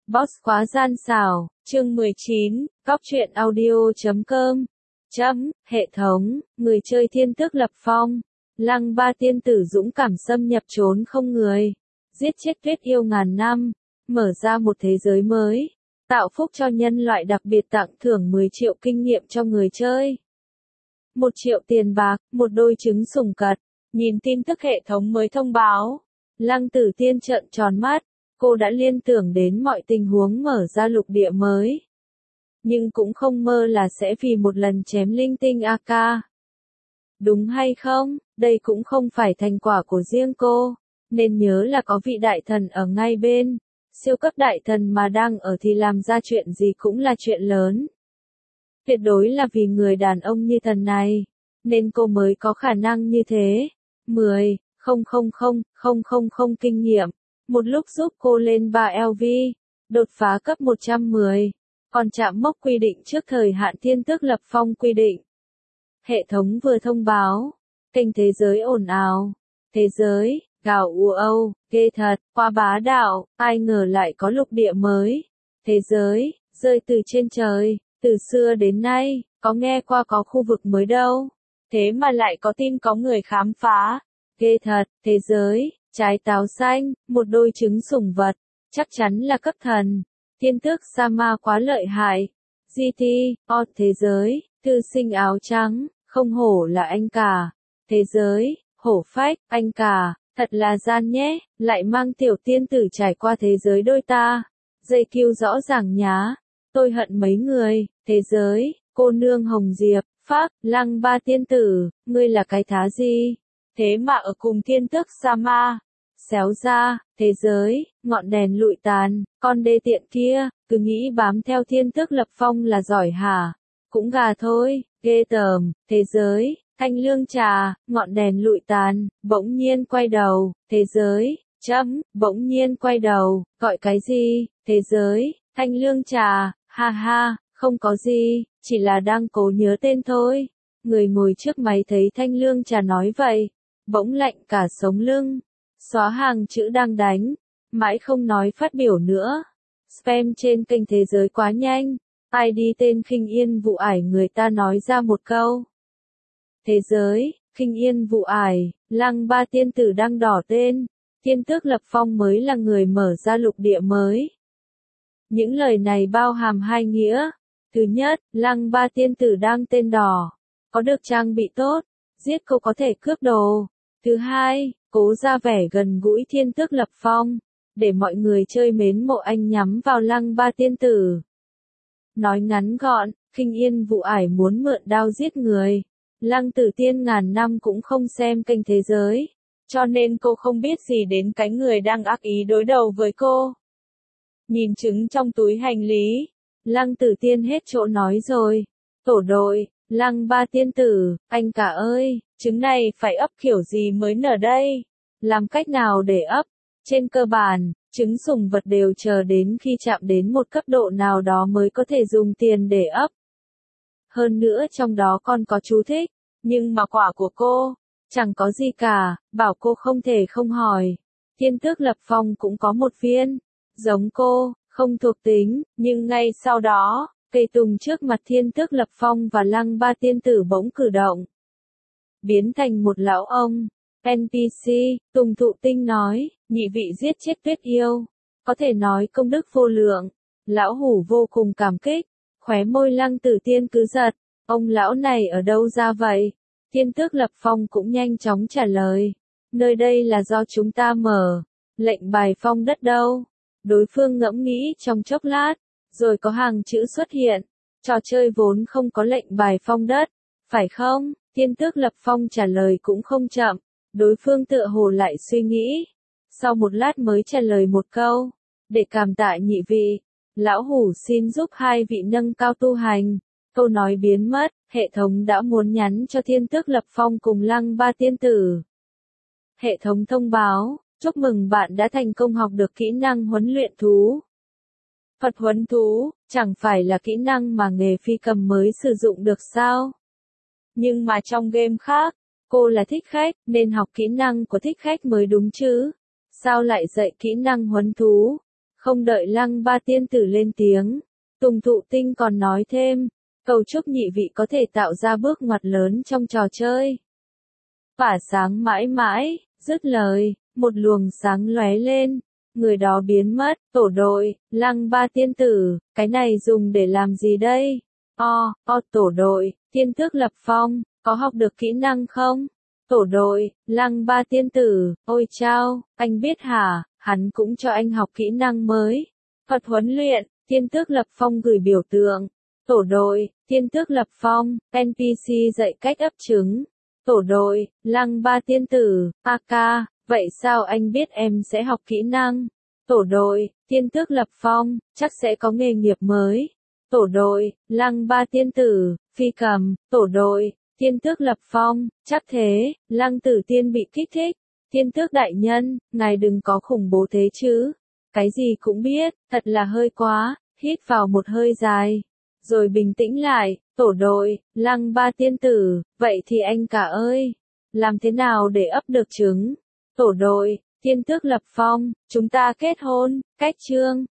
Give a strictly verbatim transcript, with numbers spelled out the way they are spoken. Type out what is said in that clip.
Boss quá gian xảo, chương mười chín, cóc truyện audio chấm com. Chấm, hệ thống, người chơi thiên tước lập phong. Lăng ba tiên tử dũng cảm xâm nhập trốn không người. Giết chết tuyết yêu ngàn năm. Mở ra một thế giới mới. Tạo phúc cho nhân loại đặc biệt tặng thưởng mười triệu kinh nghiệm cho người chơi. Một triệu tiền bạc, một đôi trứng sủng cật. Nhìn tin tức hệ thống mới thông báo. Lăng tử tiên trợn tròn mắt. Cô đã liên tưởng đến mọi tình huống mở ra lục địa mới. Nhưng cũng không mơ là sẽ vì một lần chém linh tinh a ca. Đúng hay không, đây cũng không phải thành quả của riêng cô. Nên nhớ là có vị đại thần ở ngay bên. Siêu cấp đại thần mà đang ở thì làm ra chuyện gì cũng là chuyện lớn. Tuyệt đối là vì người đàn ông như thần này. Nên cô mới có khả năng như thế. mười, không không không, không không không kinh nghiệm. Một lúc giúp cô lên ba lv, đột phá cấp một trăm mười, còn chạm mốc quy định trước thời hạn thiên tước lập phong quy định. Hệ thống vừa thông báo, kênh thế giới ồn ào, thế giới, gào ù âu, ghê thật, quá bá đạo, ai ngờ lại có lục địa mới. Thế giới, rơi từ trên trời, từ xưa đến nay, có nghe qua có khu vực mới đâu. Thế mà lại có tin có người khám phá, ghê thật, thế giới. Trái táo xanh, một đôi trứng sủng vật, chắc chắn là cấp thần. Thiên tước sa ma quá lợi hại. giê tê, o, thế giới, thư sinh áo trắng, không hổ là anh cả. Thế giới, hổ phách, anh cả, thật là gian nhé, lại mang tiểu tiên tử trải qua thế giới đôi ta. Dây kiêu rõ ràng nhá, tôi hận mấy người. Thế giới, cô nương hồng diệp, pháp, lăng ba tiên tử, ngươi là cái thá gì? Thế mà ở cùng thiên tước sa ma. Xéo ra, thế giới, ngọn đèn lụi tàn, con đê tiện kia, cứ nghĩ bám theo thiên tước lập phong là giỏi hả? Cũng gà thôi, ghê tởm, thế giới, thanh lương trà, ngọn đèn lụi tàn, bỗng nhiên quay đầu, thế giới, chấm, bỗng nhiên quay đầu, gọi cái gì? Thế giới, thanh lương trà, ha ha, không có gì, chỉ là đang cố nhớ tên thôi. Người ngồi trước máy thấy thanh lương trà nói vậy, bỗng lạnh cả sống lưng. Xóa hàng chữ đang đánh, mãi không nói phát biểu nữa. Spam trên kênh thế giới quá nhanh, i đê tên Khinh Yên Vụ Ải người ta nói ra một câu. Thế giới, Khinh Yên Vụ Ải, lăng ba tiên tử đang đỏ tên, thiên tước lập phong mới là người mở ra lục địa mới. Những lời này bao hàm hai nghĩa. Thứ nhất, lăng ba tiên tử đang tên đỏ, có được trang bị tốt, giết cô có thể cướp đồ. Thứ hai, cố ra vẻ gần gũi thiên tước lập phong, để mọi người chơi mến mộ anh nhắm vào lăng ba tiên tử. Nói ngắn gọn, Khinh Yên Vụ Ải muốn mượn đao giết người. Lăng tử tiên ngàn năm cũng không xem kênh thế giới, cho nên cô không biết gì đến cái người đang ác ý đối đầu với cô. Nhìn trứng trong túi hành lý, lăng tử tiên hết chỗ nói rồi. Tổ đội, lăng ba tiên tử, anh cả ơi, trứng này phải ấp kiểu gì mới nở đây? Làm cách nào để ấp? Trên cơ bản, trứng sủng vật đều chờ đến khi chạm đến một cấp độ nào đó mới có thể dùng tiền để ấp. Hơn nữa trong đó còn có chú thích, nhưng mà quả của cô, chẳng có gì cả, bảo cô không thể không hỏi. Thiên tước lập phong cũng có một viên, giống cô, không thuộc tính, nhưng ngay sau đó, cây tùng trước mặt thiên tước lập phong và lăng ba tiên tử bỗng cử động. Biến thành một lão ông. en pê xê, Tùng Thụ Tinh nói, nhị vị giết chết tuyết yêu. Có thể nói công đức vô lượng. Lão hủ vô cùng cảm kích. Khóe môi lăng tử tiên cứ giật. Ông lão này ở đâu ra vậy? Thiên tước lập phong cũng nhanh chóng trả lời. Nơi đây là do chúng ta mở. Lệnh bài phong đất đâu? Đối phương ngẫm nghĩ trong chốc lát. Rồi có hàng chữ xuất hiện. Trò chơi vốn không có lệnh bài phong đất. Phải không? Thiên tước lập phong trả lời cũng không chậm. Đối phương tựa hồ lại suy nghĩ. Sau một lát mới trả lời một câu. Để cảm tạ nhị vị, lão hủ xin giúp hai vị nâng cao tu hành. Câu nói biến mất, hệ thống đã muốn nhắn cho thiên tước lập phong cùng lăng ba tiên tử. Hệ thống thông báo, chúc mừng bạn đã thành công học được kỹ năng huấn luyện thú. Phật huấn thú, chẳng phải là kỹ năng mà nghề phi cầm mới sử dụng được sao? Nhưng mà trong game khác, cô là thích khách, nên học kỹ năng của thích khách mới đúng chứ. Sao lại dạy kỹ năng huấn thú? Không đợi lăng ba tiên tử lên tiếng, Tùng Thụ Tinh còn nói thêm, cầu chúc nhị vị có thể tạo ra bước ngoặt lớn trong trò chơi. Tỏa sáng mãi mãi, dứt lời, một luồng sáng lóe lên, người đó biến mất, tổ đội, lăng ba tiên tử, cái này dùng để làm gì đây? O, o tổ đội, tiên tước lập phong, có học được kỹ năng không? Tổ đội, lăng ba tiên tử, ôi chao, anh biết hả, hắn cũng cho anh học kỹ năng mới. Thuật huấn luyện, tiên tước lập phong gửi biểu tượng. Tổ đội, tiên tước lập phong, en pê xê dạy cách ấp trứng. Tổ đội, lăng ba tiên tử, a ca, vậy sao anh biết em sẽ học kỹ năng? Tổ đội, tiên tước lập phong, chắc sẽ có nghề nghiệp mới. Tổ đội, lăng ba tiên tử, phi cầm. Tổ đội, tiên tước lập phong, chắc thế, lăng tử tiên bị kích thích. Tiên tước đại nhân, ngài đừng có khủng bố thế chứ. Cái gì cũng biết, thật là hơi quá, hít vào một hơi dài. Rồi bình tĩnh lại, tổ đội, lăng ba tiên tử, vậy thì anh cả ơi, làm thế nào để ấp được trứng? Tổ đội, tiên tước lập phong, chúng ta kết hôn, cách chương.